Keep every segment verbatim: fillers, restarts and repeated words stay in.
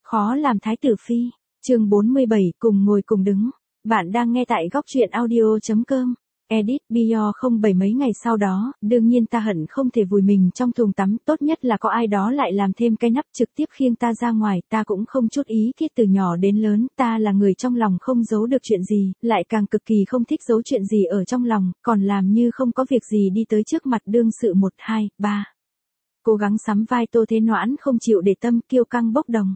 Khó làm thái tử phi. Chương bốn mươi bảy, cùng ngồi cùng đứng. Bạn đang nghe tại góc truyện audio chấm com. Edit Bio không bảy mấy ngày sau đó, đương nhiên ta hận không thể vùi mình trong thùng tắm, tốt nhất là có ai đó lại làm thêm cái nắp trực tiếp khiêng ta ra ngoài, ta cũng không chút ý kiết từ nhỏ đến lớn, ta là người trong lòng không giấu được chuyện gì, lại càng cực kỳ không thích giấu chuyện gì ở trong lòng, còn làm như không có việc gì đi tới trước mặt đương sự một, hai, ba. Cố gắng sắm vai Tô Thế Noãn không chịu để tâm kiêu căng bốc đồng.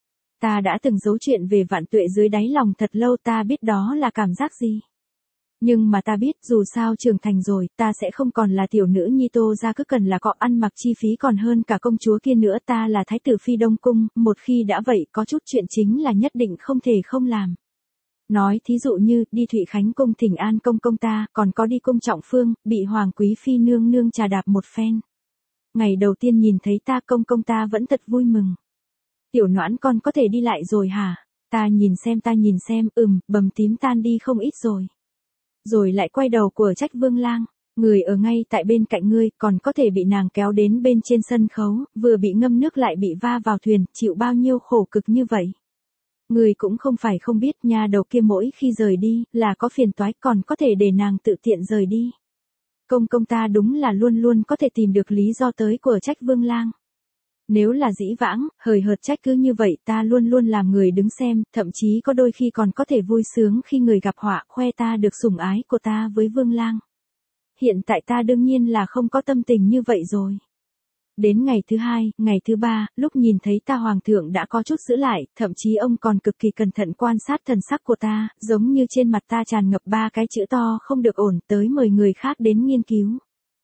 Ta đã từng giấu chuyện về Vạn Tuệ dưới đáy lòng thật lâu, ta biết đó là cảm giác gì. Nhưng mà ta biết dù sao trưởng thành rồi, ta sẽ không còn là tiểu nữ nhi Tô gia cứ cần là cọ ăn mặc chi phí còn hơn cả công chúa kia nữa, ta là thái tử phi Đông Cung, một khi đã vậy có chút chuyện chính là nhất định không thể không làm. Nói thí dụ như, đi Thụy Khánh cung thỉnh an công công ta, còn có đi cung Trọng Phương, bị Hoàng quý phi nương nương trà đạp một phen. Ngày đầu tiên nhìn thấy ta công công ta vẫn thật vui mừng. Tiểu Noãn con có thể đi lại rồi hả? Ta nhìn xem ta nhìn xem, ừm, bầm tím tan đi không ít rồi. Rồi lại quay đầu của trách Vương Lang, người ở ngay tại bên cạnh ngươi, còn có thể bị nàng kéo đến bên trên sân khấu, vừa bị ngâm nước lại bị va vào thuyền, chịu bao nhiêu khổ cực như vậy. Người cũng không phải không biết, nha đầu kia mỗi khi rời đi, là có phiền toái, còn có thể để nàng tự tiện rời đi. Công công ta đúng là luôn luôn có thể tìm được lý do tới của trách Vương Lang. Nếu là dĩ vãng, hời hợt trách cứ như vậy, ta luôn luôn làm người đứng xem, thậm chí có đôi khi còn có thể vui sướng khi người gặp họa, khoe ta được sủng ái của ta với Vương Lang. Hiện tại ta đương nhiên là không có tâm tình như vậy rồi. Đến ngày thứ hai, ngày thứ ba, lúc nhìn thấy ta hoàng thượng đã có chút giữ lại, thậm chí ông còn cực kỳ cẩn thận quan sát thần sắc của ta, giống như trên mặt ta tràn ngập ba cái chữ to không được ổn, tới mời người khác đến nghiên cứu.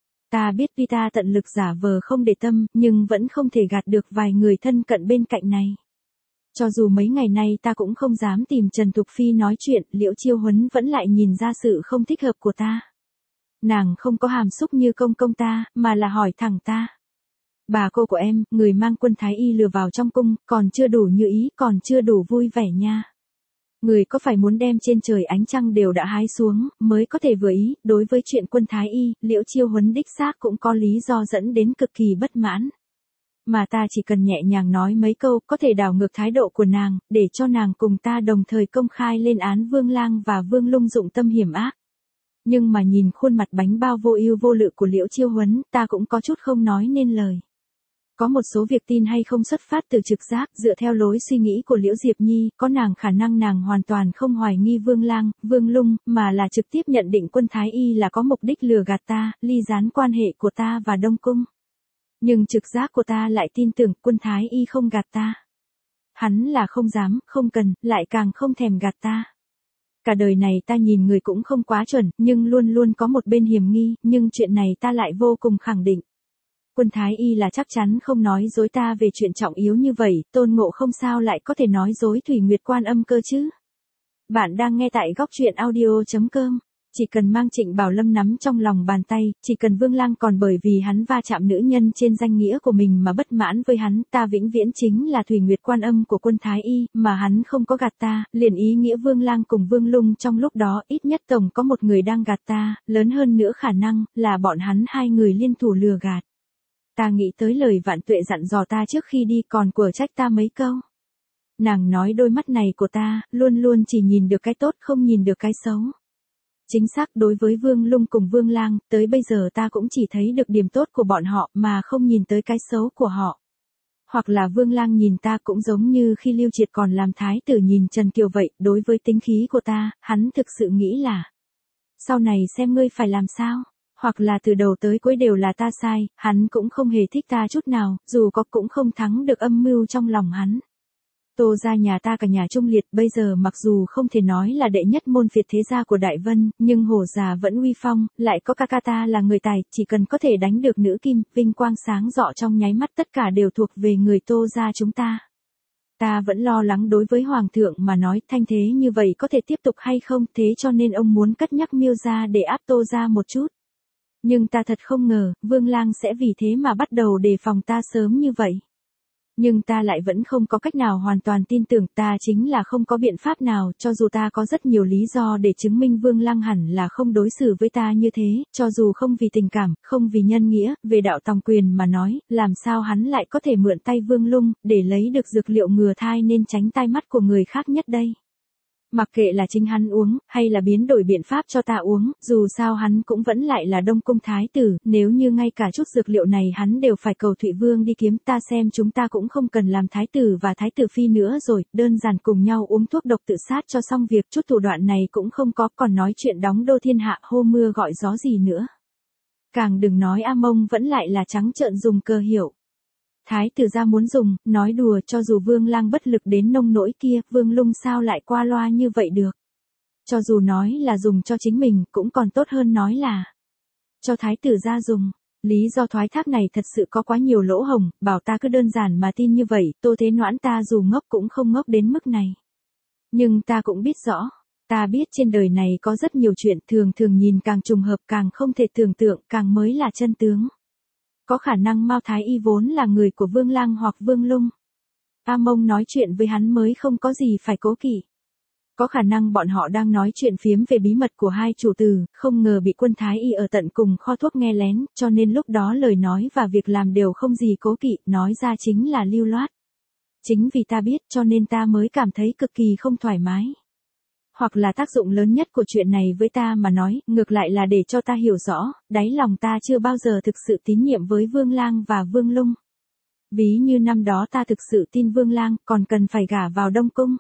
Ta biết vì ta tận lực giả vờ không để tâm, nhưng vẫn không thể gạt được vài người thân cận bên cạnh này. Cho dù mấy ngày nay ta cũng không dám tìm Trần Thục Phi nói chuyện, Liễu Chiêu Huấn vẫn lại nhìn ra sự không thích hợp của ta. Nàng không có hàm xúc như công công ta, mà là hỏi thẳng ta. Bà cô của em, người mang quân thái y lừa vào trong cung, còn chưa đủ như ý, còn chưa đủ vui vẻ nha. Người có phải muốn đem trên trời ánh trăng đều đã hái xuống, mới có thể vừa ý, đối với chuyện quân thái y, Liễu Chiêu Huấn đích xác cũng có lý do dẫn đến cực kỳ bất mãn. Mà ta chỉ cần nhẹ nhàng nói mấy câu, có thể đảo ngược thái độ của nàng, để cho nàng cùng ta đồng thời công khai lên án Vương Lang và Vương Lung dụng tâm hiểm ác. Nhưng mà nhìn khuôn mặt bánh bao vô ưu vô lự của Liễu Chiêu Huấn, ta cũng có chút không nói nên lời. Có một số việc tin hay không xuất phát từ trực giác, dựa theo lối suy nghĩ của Liễu Diệp Nhi, có nàng khả năng nàng hoàn toàn không hoài nghi Vương Lang, Vương Lung, mà là trực tiếp nhận định quân thái y là có mục đích lừa gạt ta, ly gián quan hệ của ta và Đông Cung. Nhưng trực giác của ta lại tin tưởng quân thái y không gạt ta. Hắn là không dám, không cần, lại càng không thèm gạt ta. Cả đời này ta nhìn người cũng không quá chuẩn, nhưng luôn luôn có một bên hiểm nghi, nhưng chuyện này ta lại vô cùng khẳng định. Quân thái y là chắc chắn không nói dối ta về chuyện trọng yếu như vậy, Tôn Ngộ không sao lại có thể nói dối Thủy Nguyệt Quan Âm cơ chứ. Bạn đang nghe tại góc truyện audio chấm com. Chỉ cần mang Trịnh Bảo Lâm nắm trong lòng bàn tay, chỉ cần Vương Lang còn bởi vì hắn va chạm nữ nhân trên danh nghĩa của mình mà bất mãn với hắn, ta vĩnh viễn chính là Thủy Nguyệt Quan Âm của quân thái y, mà hắn không có gạt ta, liền ý nghĩa Vương Lang cùng Vương Lung trong lúc đó ít nhất tổng có một người đang gạt ta, lớn hơn nữa khả năng là bọn hắn hai người liên thủ lừa gạt. Ta nghĩ tới lời Vạn Tuệ dặn dò ta trước khi đi, còn của trách ta mấy câu. Nàng nói đôi mắt này của ta, luôn luôn chỉ nhìn được cái tốt không nhìn được cái xấu. Chính xác, đối với Vương Lung cùng Vương Lang, tới bây giờ ta cũng chỉ thấy được điểm tốt của bọn họ mà không nhìn tới cái xấu của họ. Hoặc là Vương Lang nhìn ta cũng giống như khi Lưu Triệt còn làm thái tử nhìn Trần Kiều vậy, đối với tính khí của ta, hắn thực sự nghĩ là sau này xem ngươi phải làm sao. Hoặc là từ đầu tới cuối đều là ta sai, hắn cũng không hề thích ta chút nào, dù có cũng không thắng được âm mưu trong lòng hắn. Tô gia nhà ta cả nhà trung liệt, bây giờ mặc dù không thể nói là đệ nhất môn phiệt thế gia của Đại Vân, nhưng hổ già vẫn uy phong, lại có ca ca ta là người tài, chỉ cần có thể đánh được nữ kim, vinh quang sáng rọ trong nháy mắt, tất cả đều thuộc về người Tô gia chúng ta. Ta vẫn lo lắng đối với Hoàng thượng mà nói thanh thế như vậy có thể tiếp tục hay không, thế cho nên ông muốn cất nhắc Miêu gia để áp Tô gia một chút. Nhưng ta thật không ngờ, Vương Lang sẽ vì thế mà bắt đầu đề phòng ta sớm như vậy. Nhưng ta lại vẫn không có cách nào hoàn toàn tin tưởng, ta chính là không có biện pháp nào, cho dù ta có rất nhiều lý do để chứng minh Vương Lăng hẳn là không đối xử với ta như thế, cho dù không vì tình cảm, không vì nhân nghĩa, về đạo tòng quyền mà nói, làm sao hắn lại có thể mượn tay Vương Lung, để lấy được dược liệu ngừa thai nên tránh tai mắt của người khác nhất đây. Mặc kệ là chính hắn uống, hay là biến đổi biện pháp cho ta uống, dù sao hắn cũng vẫn lại là Đông Cung thái tử, nếu như ngay cả chút dược liệu này hắn đều phải cầu Thụy Vương đi kiếm, ta xem chúng ta cũng không cần làm thái tử và thái tử phi nữa rồi, đơn giản cùng nhau uống thuốc độc tự sát cho xong việc, chút thủ đoạn này cũng không có, còn nói chuyện đóng đô thiên hạ hô mưa gọi gió gì nữa. Càng đừng nói A Mông vẫn lại là trắng trợn dùng cơ hiệu. Thái tử gia muốn dùng, nói đùa, cho dù Vương Lang bất lực đến nông nỗi kia, Vương Lung sao lại qua loa như vậy được. Cho dù nói là dùng cho chính mình, cũng còn tốt hơn nói là cho thái tử gia dùng. Lý do thoái thác này thật sự có quá nhiều lỗ hổng, bảo ta cứ đơn giản mà tin như vậy, Tô Thế Noãn ta dù ngốc cũng không ngốc đến mức này. Nhưng ta cũng biết rõ, ta biết trên đời này có rất nhiều chuyện thường thường nhìn càng trùng hợp càng không thể tưởng tượng, càng mới là chân tướng. Có khả năng Mao Thái Y vốn là người của Vương Lang hoặc Vương Lung. A Mông nói chuyện với hắn mới không có gì phải cố kỵ. Có khả năng bọn họ đang nói chuyện phiếm về bí mật của hai chủ tử, không ngờ bị quân Thái Y ở tận cùng kho thuốc nghe lén, cho nên lúc đó lời nói và việc làm đều không gì cố kỵ, nói ra chính là lưu loát. Chính vì ta biết cho nên ta mới cảm thấy cực kỳ không thoải mái. Hoặc là tác dụng lớn nhất của chuyện này với ta mà nói, ngược lại là để cho ta hiểu rõ, đáy lòng ta chưa bao giờ thực sự tín nhiệm với Vương Lang và Vương Lung. Ví như năm đó ta thực sự tin Vương Lang, còn cần phải gả vào Đông Cung.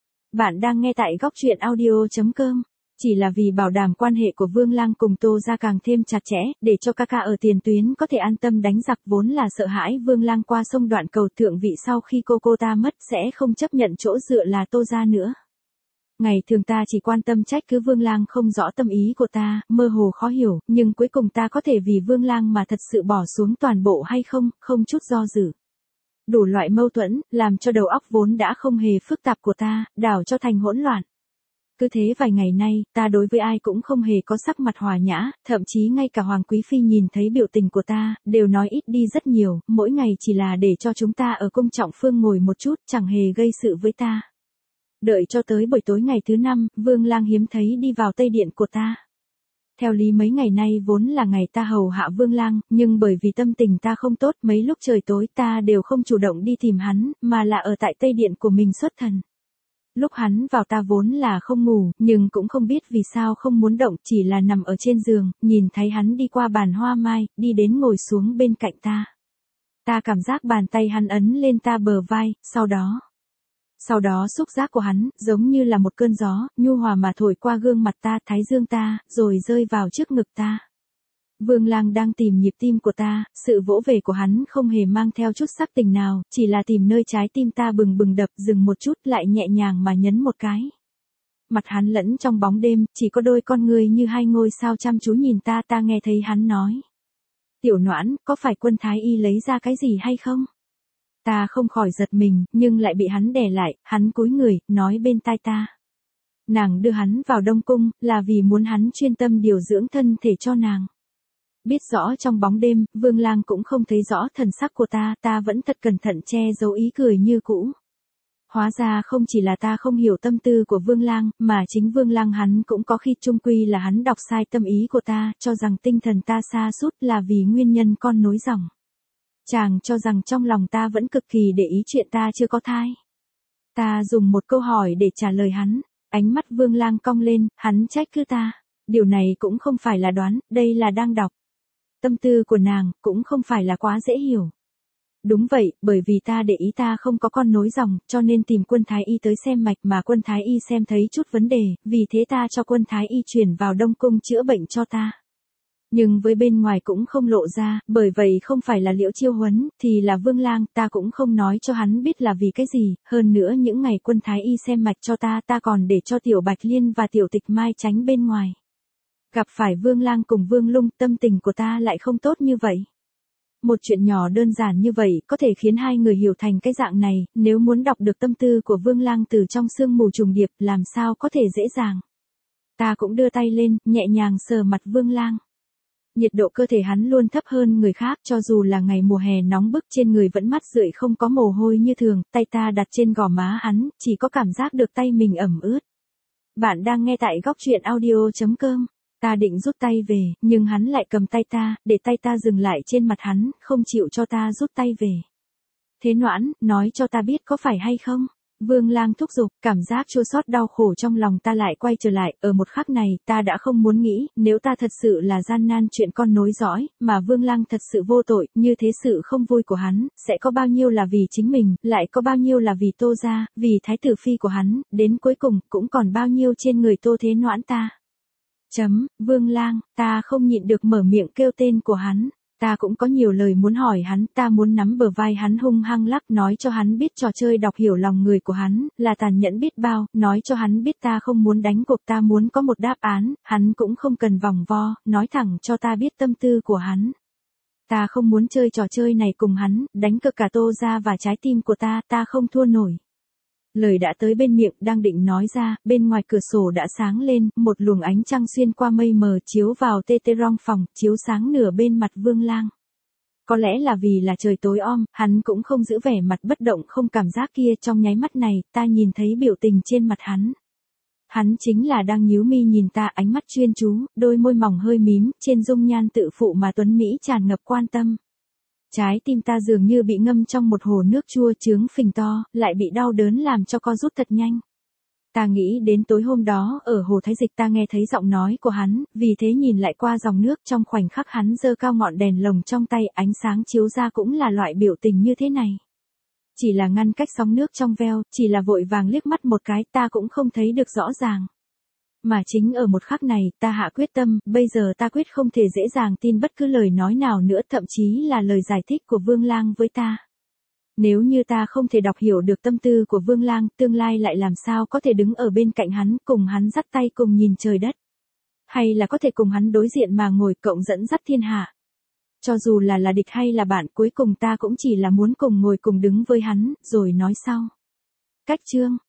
Bạn đang nghe tại góc truyện audio chấm com. Chỉ là vì bảo đảm quan hệ của Vương Lang cùng Tô gia càng thêm chặt chẽ, để cho ca ca ở tiền tuyến có thể an tâm đánh giặc, vốn là sợ hãi Vương Lang qua sông đoạn cầu thượng vị sau khi cô cô ta mất sẽ không chấp nhận chỗ dựa là Tô gia nữa. Ngày thường ta chỉ quan tâm trách cứ Vương Lang không rõ tâm ý của ta, mơ hồ khó hiểu, nhưng cuối cùng ta có thể vì Vương Lang mà thật sự bỏ xuống toàn bộ hay không, không chút do dự. Đủ loại mâu thuẫn, làm cho đầu óc vốn đã không hề phức tạp của ta, đảo cho thành hỗn loạn. Cứ thế vài ngày nay, ta đối với ai cũng không hề có sắc mặt hòa nhã, thậm chí ngay cả Hoàng Quý Phi nhìn thấy biểu tình của ta, đều nói ít đi rất nhiều, mỗi ngày chỉ là để cho chúng ta ở cung trọng phương ngồi một chút, chẳng hề gây sự với ta. Đợi cho tới buổi tối ngày thứ năm, Vương Lang hiếm thấy đi vào Tây Điện của ta. Theo lý mấy ngày nay vốn là ngày ta hầu hạ Vương Lang, nhưng bởi vì tâm tình ta không tốt, mấy lúc trời tối ta đều không chủ động đi tìm hắn, mà là ở tại Tây Điện của mình xuất thần. Lúc hắn vào ta vốn là không ngủ, nhưng cũng không biết vì sao không muốn động, chỉ là nằm ở trên giường, nhìn thấy hắn đi qua bàn hoa mai, đi đến ngồi xuống bên cạnh ta. Ta cảm giác bàn tay hắn ấn lên ta bờ vai, sau đó... Sau đó xúc giác của hắn, giống như là một cơn gió, nhu hòa mà thổi qua gương mặt ta, thái dương ta, rồi rơi vào trước ngực ta. Vương Lang đang tìm nhịp tim của ta, sự vỗ về của hắn không hề mang theo chút sắc tình nào, chỉ là tìm nơi trái tim ta bừng bừng đập, dừng một chút lại nhẹ nhàng mà nhấn một cái. Mặt hắn lẫn trong bóng đêm, chỉ có đôi con người như hai ngôi sao chăm chú nhìn ta, ta nghe thấy hắn nói. Tiểu Noãn, có phải quân Thái Y lấy ra cái gì hay không? Ta không khỏi giật mình, nhưng lại bị hắn đè lại, hắn cúi người, nói bên tai ta. Nàng đưa hắn vào Đông Cung, là vì muốn hắn chuyên tâm điều dưỡng thân thể cho nàng. Biết rõ trong bóng đêm, Vương Lang cũng không thấy rõ thần sắc của ta, ta vẫn thật cẩn thận che giấu ý cười như cũ. Hóa ra không chỉ là ta không hiểu tâm tư của Vương Lang, mà chính Vương Lang hắn cũng có khi chung quy là hắn đọc sai tâm ý của ta, cho rằng tinh thần ta sa sút là vì nguyên nhân con nối dòng. Chàng cho rằng trong lòng ta vẫn cực kỳ để ý chuyện ta chưa có thai. Ta dùng một câu hỏi để trả lời hắn, ánh mắt Vương Lang cong lên, hắn trách cứ ta. Điều này cũng không phải là đoán, đây là đang đọc. Tâm tư của nàng, cũng không phải là quá dễ hiểu. Đúng vậy, bởi vì ta để ý ta không có con nối dòng, cho nên tìm quân Thái Y tới xem mạch mà quân Thái Y xem thấy chút vấn đề, vì thế ta cho quân Thái Y chuyển vào Đông Cung chữa bệnh cho ta. Nhưng với bên ngoài cũng không lộ ra, bởi vậy không phải là Liễu Chiêu Huấn, thì là Vương Lang, ta cũng không nói cho hắn biết là vì cái gì, hơn nữa những ngày quân Thái Y xem mạch cho ta, ta còn để cho Tiểu Bạch Liên và Tiểu Tịch Mai tránh bên ngoài. Gặp phải Vương Lang cùng Vương Lung, tâm tình của ta lại không tốt như vậy. Một chuyện nhỏ đơn giản như vậy, có thể khiến hai người hiểu thành cái dạng này, nếu muốn đọc được tâm tư của Vương Lang từ trong sương mù trùng điệp, làm sao có thể dễ dàng. Ta cũng đưa tay lên, nhẹ nhàng sờ mặt Vương Lang. Nhiệt độ cơ thể hắn luôn thấp hơn người khác, cho dù là ngày mùa hè nóng bức trên người vẫn mắt rượi không có mồ hôi như thường, tay ta đặt trên gò má hắn, chỉ có cảm giác được tay mình ẩm ướt. Bạn đang nghe tại góc truyện audio chấm com. Ta định rút tay về, nhưng hắn lại cầm tay ta, để tay ta dừng lại trên mặt hắn, không chịu cho ta rút tay về. Thế Noãn, nói cho ta biết có phải hay không? Vương Lang thúc giục, cảm giác chua xót đau khổ trong lòng ta lại quay trở lại, ở một khắc này, ta đã không muốn nghĩ, nếu ta thật sự là gian nan chuyện con nối dõi, mà Vương Lang thật sự vô tội, như thế sự không vui của hắn, sẽ có bao nhiêu là vì chính mình, lại có bao nhiêu là vì Tô gia, vì thái tử phi của hắn, đến cuối cùng, cũng còn bao nhiêu trên người Tô Thế Noãn ta. Chấm, Vương Lang, ta không nhịn được mở miệng kêu tên của hắn. Ta cũng có nhiều lời muốn hỏi hắn, ta muốn nắm bờ vai hắn hung hăng lắc, nói cho hắn biết trò chơi đọc hiểu lòng người của hắn, là tàn nhẫn biết bao, nói cho hắn biết ta không muốn đánh cuộc, ta muốn có một đáp án, hắn cũng không cần vòng vo, nói thẳng cho ta biết tâm tư của hắn. Ta không muốn chơi trò chơi này cùng hắn, đánh cược cả Tô gia và trái tim của ta, ta không thua nổi. Lời đã tới bên miệng, đang định nói ra, bên ngoài cửa sổ đã sáng lên, một luồng ánh trăng xuyên qua mây mờ chiếu vào tê tê rong phòng, chiếu sáng nửa bên mặt Vương Lang. Có lẽ là vì là trời tối om, hắn cũng không giữ vẻ mặt bất động không cảm giác kia, trong nháy mắt này, ta nhìn thấy biểu tình trên mặt hắn. Hắn chính là đang nhíu mi nhìn ta, ánh mắt chuyên chú, đôi môi mỏng hơi mím, trên dung nhan tự phụ mà tuấn Mỹ tràn ngập quan tâm. Trái tim ta dường như bị ngâm trong một hồ nước chua chướng phình to, lại bị đau đớn làm cho co rút thật nhanh. Ta nghĩ đến tối hôm đó, ở hồ Thái Dịch ta nghe thấy giọng nói của hắn, vì thế nhìn lại qua dòng nước, trong khoảnh khắc hắn giơ cao ngọn đèn lồng trong tay, ánh sáng chiếu ra cũng là loại biểu tình như thế này. Chỉ là ngăn cách sóng nước trong veo, chỉ là vội vàng liếc mắt một cái, ta cũng không thấy được rõ ràng. Mà chính ở một khắc này, ta hạ quyết tâm, bây giờ ta quyết không thể dễ dàng tin bất cứ lời nói nào nữa, thậm chí là lời giải thích của Vương Lang với ta. Nếu như ta không thể đọc hiểu được tâm tư của Vương Lang, tương lai lại làm sao có thể đứng ở bên cạnh hắn, cùng hắn dắt tay cùng nhìn trời đất. Hay là có thể cùng hắn đối diện mà ngồi cộng dẫn dắt thiên hạ. Cho dù là là địch hay là bạn, cuối cùng ta cũng chỉ là muốn cùng ngồi cùng đứng với hắn, rồi nói sau. Cách chương.